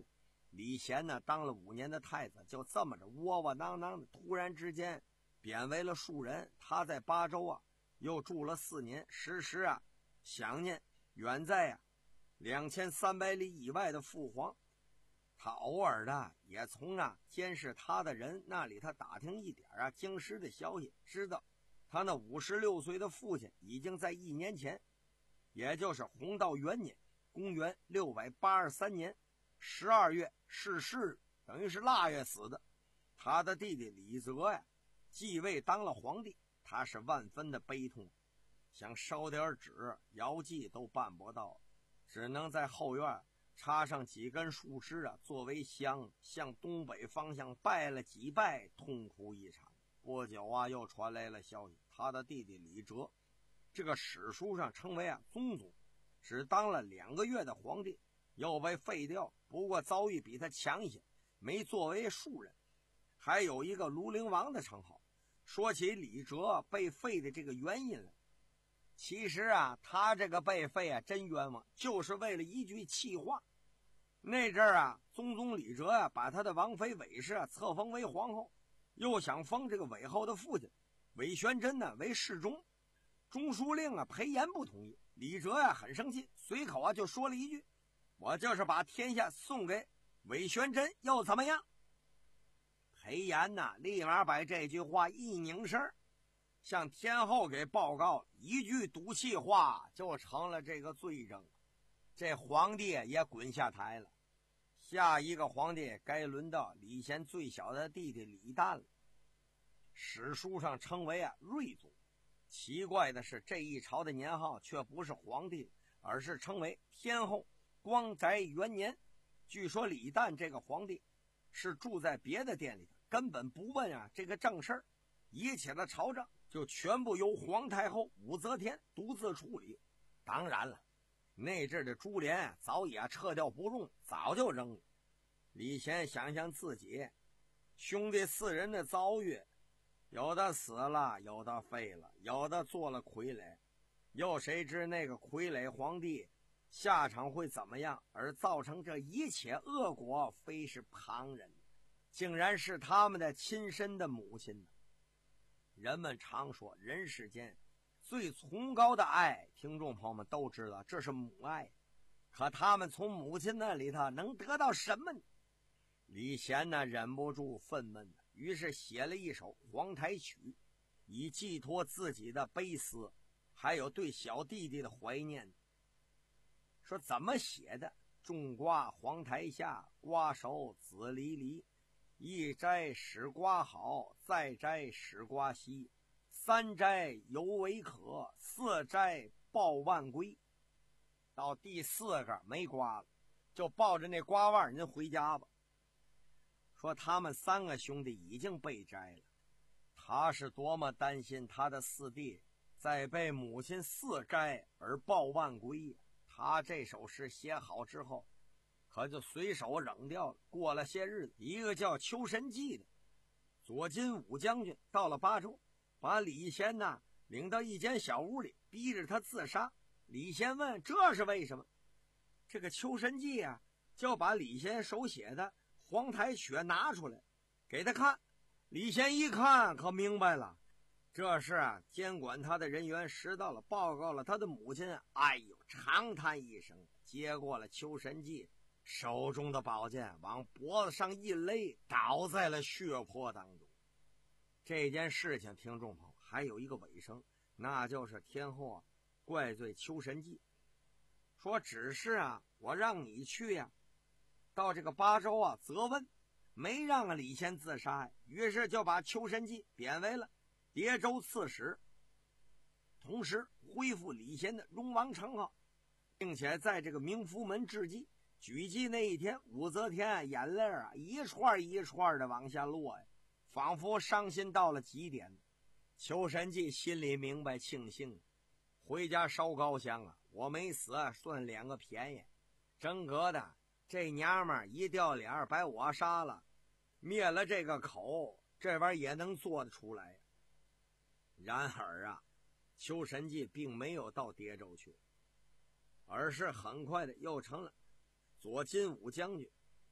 Speaker 6: 李贤呢，当了五年的太子，就这么着窝窝囊囊的，突然之间贬为了庶人。他在巴州啊，又住了四年，时时啊想念远在啊两千三百里以外的父皇。他偶尔的也从啊监视他的人那里，他打听一点啊京师的消息，知道他那五十六岁的父亲已经在一年前，也就是弘道元年，公元六百八十三年十二月逝世，等于是腊月死的。他的弟弟李泽呀继位当了皇帝，他是万分的悲痛，想烧点纸摇祭都办不到，只能在后院插上几根树枝啊作为香，向东北方向拜了几拜，痛哭一场。不久啊又传来了消息，他的弟弟李哲，这个史书上称为啊宗祖，只当了两个月的皇帝，又被废掉，不过遭遇比他强一些，没作为庶人，还有一个庐陵王的称号。说起李哲被废的这个原因了，其实啊他这个被废啊真冤枉，就是为了一句气话。那阵儿啊宗宗李哲啊把他的王妃韦氏啊册封为皇后，又想封这个韦后的父亲韦玄真呢为世中，中书令啊裴炎不同意。李哲呀、啊、很生气，随口啊就说了一句：“我就是把天下送给韦玄真又怎么样？”裴炎呐、啊、立马把这句话一拧声，向天后给报告，一句赌气话就成了这个罪证。这皇帝也滚下台了。下一个皇帝该轮到李贤最小的弟弟李旦了，史书上称为啊睿宗。奇怪的是，这一朝的年号却不是皇帝，而是称为天后光宅元年。据说李旦这个皇帝是住在别的店里的，根本不问啊这个正事儿，一切的朝政就全部由皇太后武则天独自处理。当然了，那阵的珠帘早已啊撤掉不用，早就扔了。李贤想想自己兄弟四人的遭遇，有的死了，有的废了，有的做了傀儡，又谁知那个傀儡皇帝下场会怎么样？而造成这一切恶果，非是旁人，竟然是他们的亲生的母亲呢。人们常说人世间最崇高的爱，听众朋友们都知道这是母爱，可他们从母亲那里头能得到什么呢？李贤呢忍不住愤懑的，于是写了一首黄台曲，以寄托自己的悲思，还有对小弟弟的怀念。说怎么写的？种瓜黄台下，瓜熟子离离，一摘使瓜好，再摘使瓜稀，三摘犹为可，四摘抱万归。到第四个没瓜了，就抱着那瓜腕您回家吧。说他们三个兄弟已经被摘了，他是多么担心他的四弟在被母亲四摘而抱万归呀！他这首诗写好之后，可就随手扔掉了。过了些日子，一个叫邱神济的左金武将军到了巴州，把李贤呢领到一间小屋里，逼着他自杀。李贤问这是为什么？这个邱神济啊就把李贤手写的黄台曲拿出来给他看。李贤一看可明白了，这是啊监管他的人员识到了，报告了他的母亲。哎呦，长叹一声，接过了邱神济手中的宝剑，往脖子上一勒，倒在了血泊当中。这件事情听众朋友还有一个尾声，那就是天后啊怪罪邱神济，说只是啊我让你去呀、啊到这个巴州啊责问，没让啊李贤自杀呀，于是就把邱神济贬为了叠州刺史，同时恢复李贤的荣王称号，并且在这个明福门之祭举祭那一天，武则天眼泪啊一串一串的往下落呀，仿佛伤心到了极点。邱神济心里明白庆幸，回家烧高香啊，我没死算两个便宜，真格的这娘们儿一掉脸把我杀了，灭了这个口，这玩意儿也能做得出来。然而啊，邱神济并没有到叠州去，而是很快的又成了左金武将军，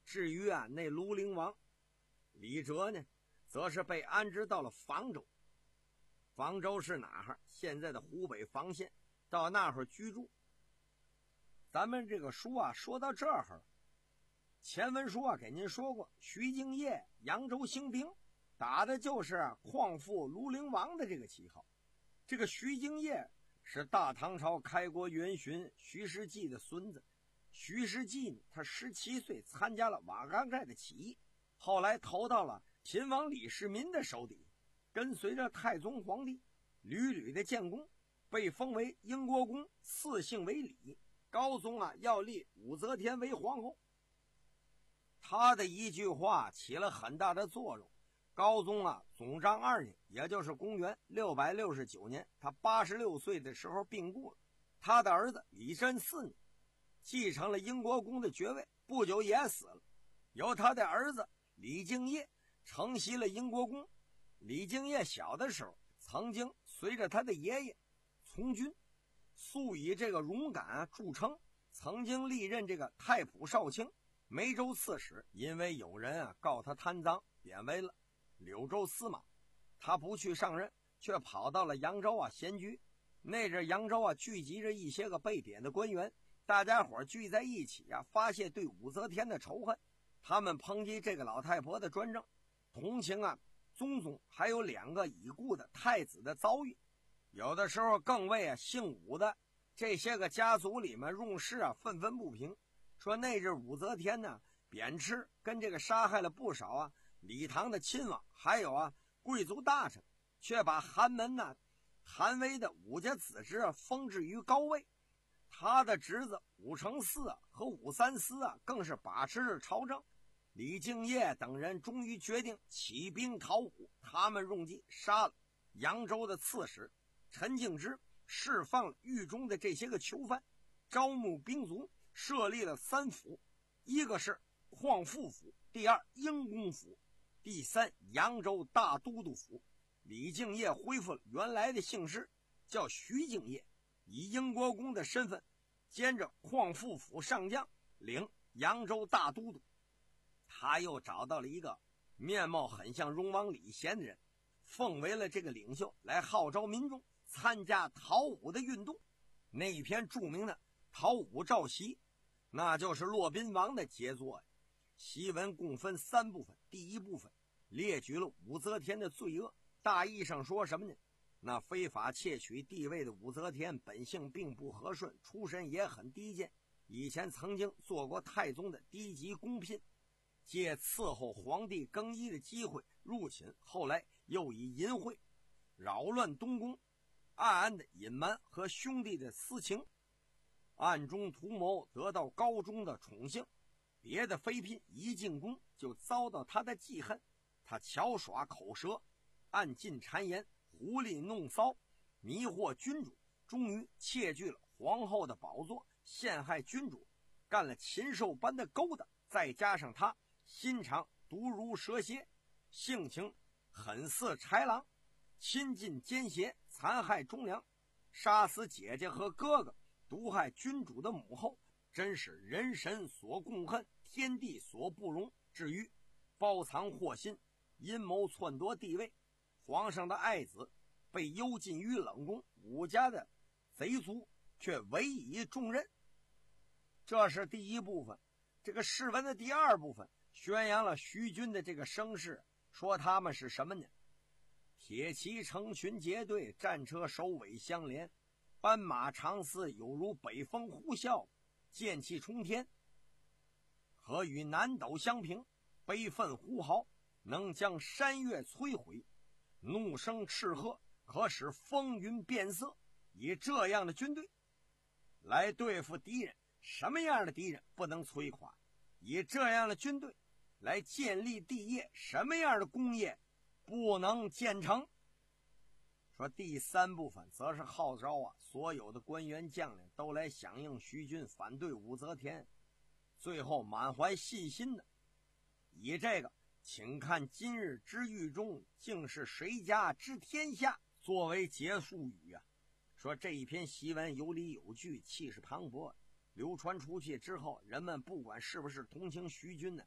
Speaker 6: 至于啊那庐陵王李哲呢，则是被安置到了房州。房州是哪儿？现在的湖北房县，到那儿居住。咱们这个书啊说到这儿，前文书啊给您说过，徐敬业扬州兴兵，打的就是匡复庐陵王的这个旗号。这个徐敬业是大唐朝开国元勋徐世绩的孙子。徐世绩呢，他十七岁参加了瓦岗寨的起义，后来投到了秦王李世民的手底，跟随着太宗皇帝屡屡的建功，被封为英国公，赐姓为李。高宗啊要立武则天为皇后，他的一句话起了很大的作用。高宗啊总章二年，也就是公元六百六十九年，他八十六岁的时候病故了。他的儿子李真嗣呢，继承了英国公的爵位，不久也死了。由他的儿子李敬业承袭了英国公。李敬业小的时候曾经随着他的爷爷从军，素以这个勇敢著称，曾经历任这个太仆少卿、梅州刺史。因为有人啊告他贪赃，贬为了柳州司马。他不去上任，却跑到了扬州啊闲居。那阵扬州啊聚集着一些个被贬的官员，大家伙聚在一起啊，发泄对武则天的仇恨。他们抨击这个老太婆的专政，同情啊宗宗还有两个已故的太子的遭遇。有的时候更为啊姓武的这些个家族里面用事啊愤愤不平，说那阵武则天呢贬斥跟这个杀害了不少啊李唐的亲王，还有啊贵族大臣，却把寒门呢韩威的武家子侄啊封置于高位。他的侄子武承嗣啊和武三思啊更是把持着朝政。李敬业等人终于决定起兵讨武，他们用计杀了扬州的刺史陈敬之，释放了狱中的这些个囚犯，招募兵卒，设立了三府，一个是匡复府，第二英公府，第三扬州大都督府。李敬业恢复了原来的姓氏，叫徐敬业，以英国公的身份兼着匡复府上将，领扬州大都督。他又找到了一个面貌很像荣王李贤的人，奉为了这个领袖，来号召民众参加讨武的运动。那一篇著名的讨武诏檄，那就是骆宾王的杰作。檄文共分三部分，第一部分列举了武则天的罪恶，大意上说什么呢？那非法窃取帝位的武则天本性并不和顺，出身也很低贱，以前曾经做过太宗的低级宫嫔，借伺候皇帝更衣的机会入寝，后来又以淫秽扰乱东宫，暗暗的隐瞒和兄弟的私情，暗中图谋得到高中的宠幸。别的妃嫔一进宫就遭到他的记恨，他巧耍口舌，暗尽谗言，狐狸弄骚，迷惑君主，终于窃据了皇后的宝座，陷害君主，干了禽兽般的勾当。再加上他心肠毒如蛇蝎，性情狠似豺狼，亲近奸邪，残害忠良，杀死姐姐和哥哥，毒害君主的母后，真是人神所共恨，天地所不容。至于包藏祸心，阴谋篡夺帝位，皇上的爱子被幽禁于冷宫，武家的贼族却委以重任。这是第一部分。这个诗文的第二部分宣扬了徐军的这个声势，说他们是什么呢？铁骑成群结队，战车首尾相连，斑马长嘶，有如北风呼啸，剑气冲天，可与南斗相平，悲愤呼号，能将山岳摧毁，怒声叱喝，可使风云变色。以这样的军队来对付敌人，什么样的敌人不能摧垮？以这样的军队来建立帝业，什么样的功业不能建成？说第三部分则是号召啊，所有的官员将领都来响应徐军，反对武则天。最后满怀信心的以这个请看今日之狱中，竟是谁家之天下作为结束语啊。说这一篇檄文有理有据，气势磅礴，流传出去之后，人们不管是不是同情徐军呢，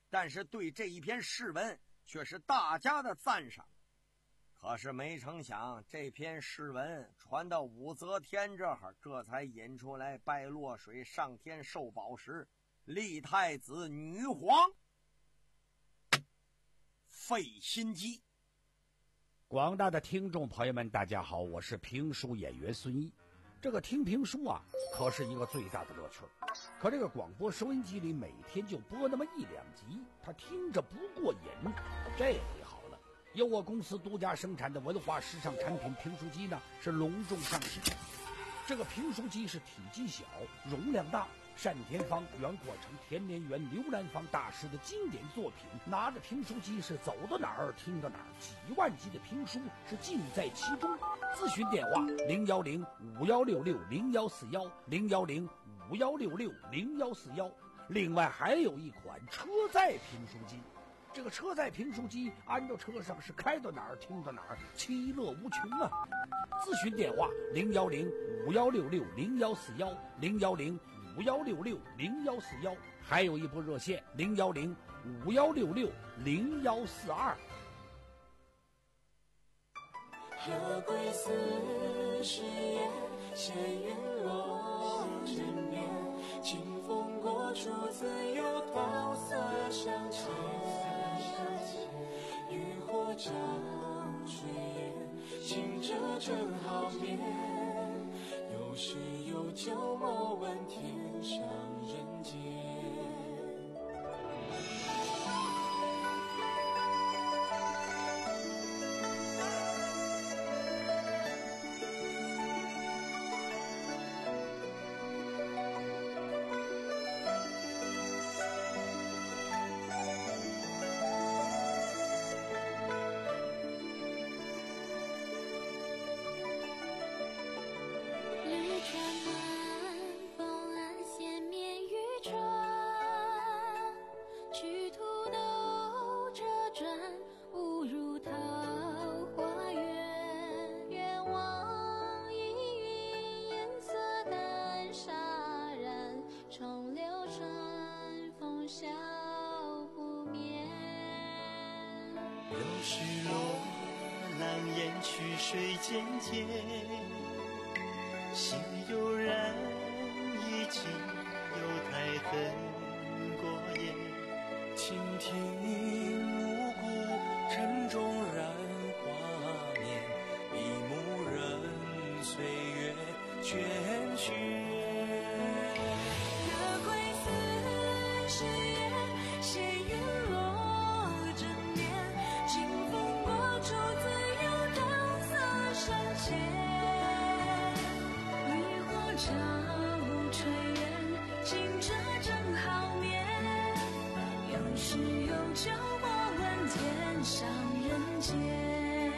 Speaker 6: 但是对这一篇诗文却是大家的赞赏。可是没成想，这篇诗文传到武则天这儿，这才引出来拜落水上天受宝石，立太子女皇，费心机。
Speaker 4: 广大的听众朋友们，大家好，我是评书演员孙一。这个听评书啊，可是一个最大的乐趣。可这个广播收音机里每天就播那么一两集，他听着不过瘾。这回好了，由我公司独家生产的文化时尚产品评书机呢，是隆重上市。这个评书机是体积小，容量大，单田芳、袁阔成、田连元、刘兰芳大师的经典作品。拿着评书机是走到哪儿听到哪儿，几万集的评书是尽在其中。咨询电话零幺零五幺六六零幺四幺零幺零五幺六六零幺四幺。另外还有一款车载评书机，这个车载评书机安到车上是开到哪儿听到哪儿，其乐无穷啊！咨询电话零幺零五幺六六零幺四幺零幺零五幺六六零幺四幺，还有一部热线零幺零五幺六六零幺四二。
Speaker 3: 何归似是夜，闲云落枕边，清风过处自有桃色相牵。渔火照炊烟，行者正好眠。有诗有酒，莫问天上人间。
Speaker 7: 又是落浪烟去水渐渐，心悠然已经有苔痕过眼。
Speaker 3: 倾听无故城中染华年，一幕任岁月卷雪。
Speaker 8: 何归似是夜，闲云落枕边，清风过处自有桃色相牵。渔火照炊烟，行者正好眠。有诗有酒，莫问天上人间。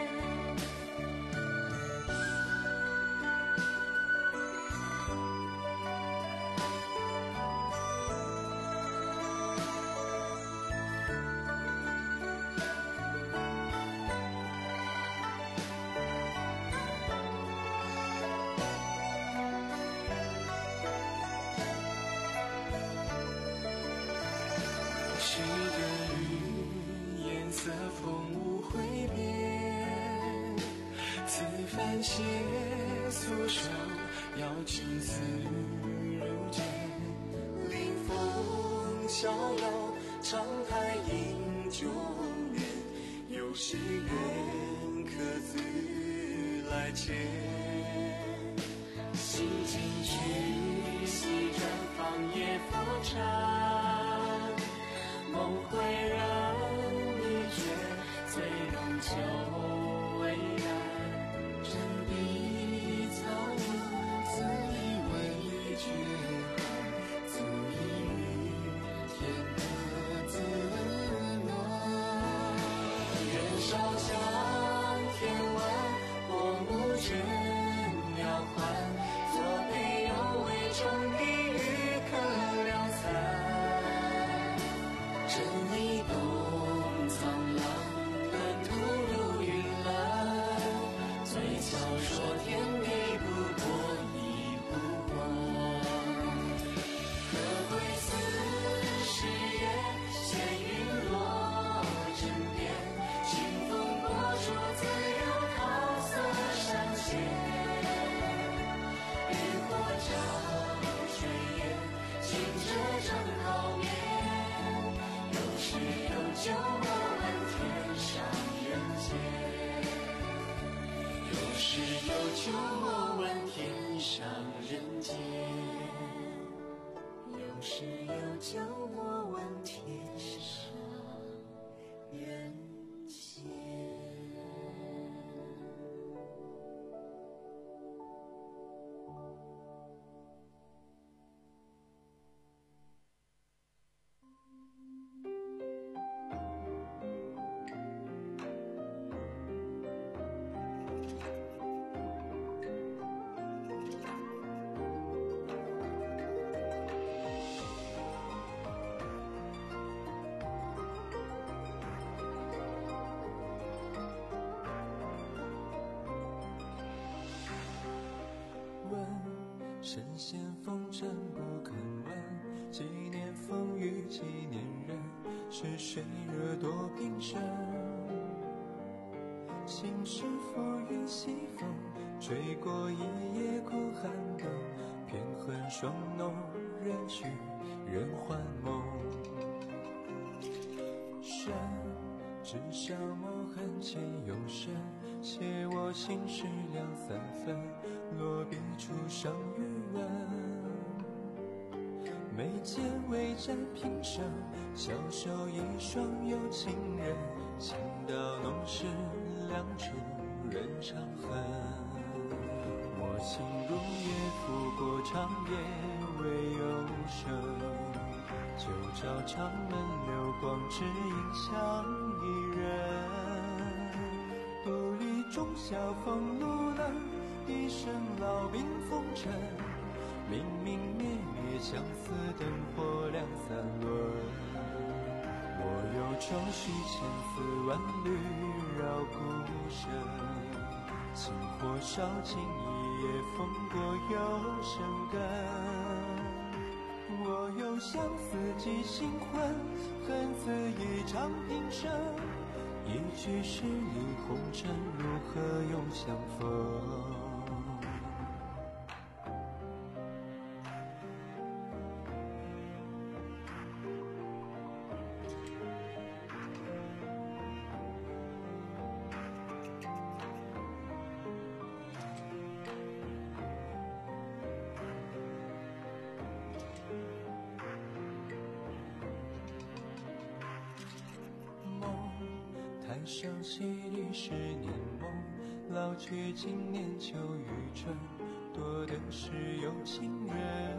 Speaker 3: 昔的云，颜色风无挥别。此番携素手，邀青丝如剑。临风逍遥，长台饮酒眠。有时愿客自来前。
Speaker 7: 心进去，西转芳叶浮沉。梦回人已觉，醉容酒未燃。枕碧草木，自以为绝寒，足以与天得自暖。愿烧香天文，或目倦鸟还。作陪有为中地狱可两残。 就莫问天上人间，有时有就莫问天上人间，有时有就莫问天上人间。
Speaker 3: 身陷风尘不肯问，几年风雨几年人，是谁惹多平生？心事拂雨西风，吹过一夜苦寒灯，偏恨霜浓人去人还梦。山至少墨痕且有深，写我心事两三分，落笔出伤余文。眉间微沾平生，消瘦一双有情人，情到浓时两处人长恨。我心如也拂过长夜未有声，就照长门流光，只影相一人。独立中晓风露冷，一生老病风尘，明明灭灭相思灯火两三轮。我有愁绪千丝万缕绕孤身，情火烧尽一夜风过又生根。我有相思寄心魂，恨自一场平生，一句十里红尘，如何又相逢？台上戏里十年梦，老去今年秋与春，多的是有情人。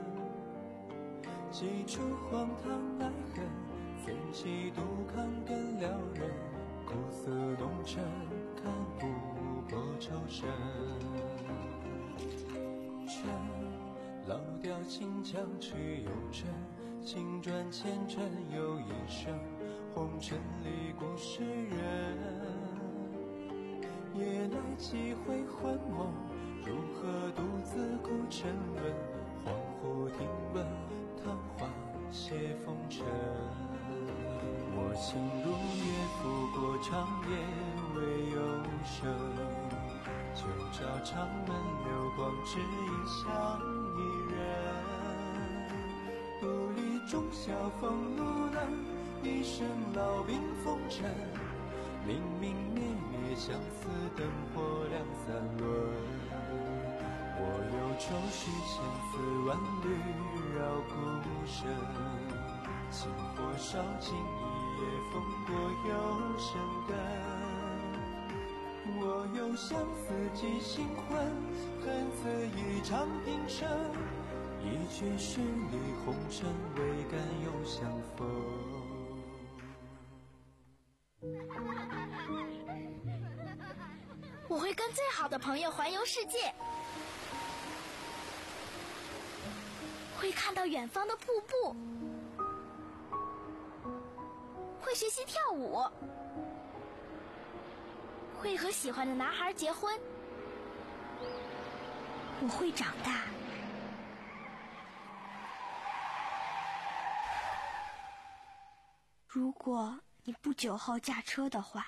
Speaker 3: 几处荒唐爱恨，怎几度抗更了人，苦涩浓沉，看不破愁深。春老调新腔去又真，情转前尘又一生，红尘里故事人，夜来几回魂梦，如何独自苦沉沦？恍惚听闻昙花谢风尘，我心如也拂过长夜未有声，就照长门流光，只影相一人。独立中晓风露冷，一生老病风尘，明明灭灭相思灯火两三轮。我有愁绪千丝万缕绕孤身，情火烧尽一夜风过又生根。我有相思寄心魂，恨自一场平生，一句十里红尘，未敢又相逢。
Speaker 5: 我会跟最好的朋友环游世界，会看到远方的瀑布，会学习跳舞，会和喜欢的男孩结婚。我会长大。如果你不酒后驾车的话，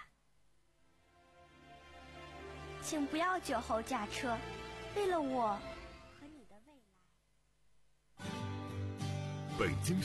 Speaker 5: 请不要酒后驾车，为了我和你的未来。
Speaker 2: 北京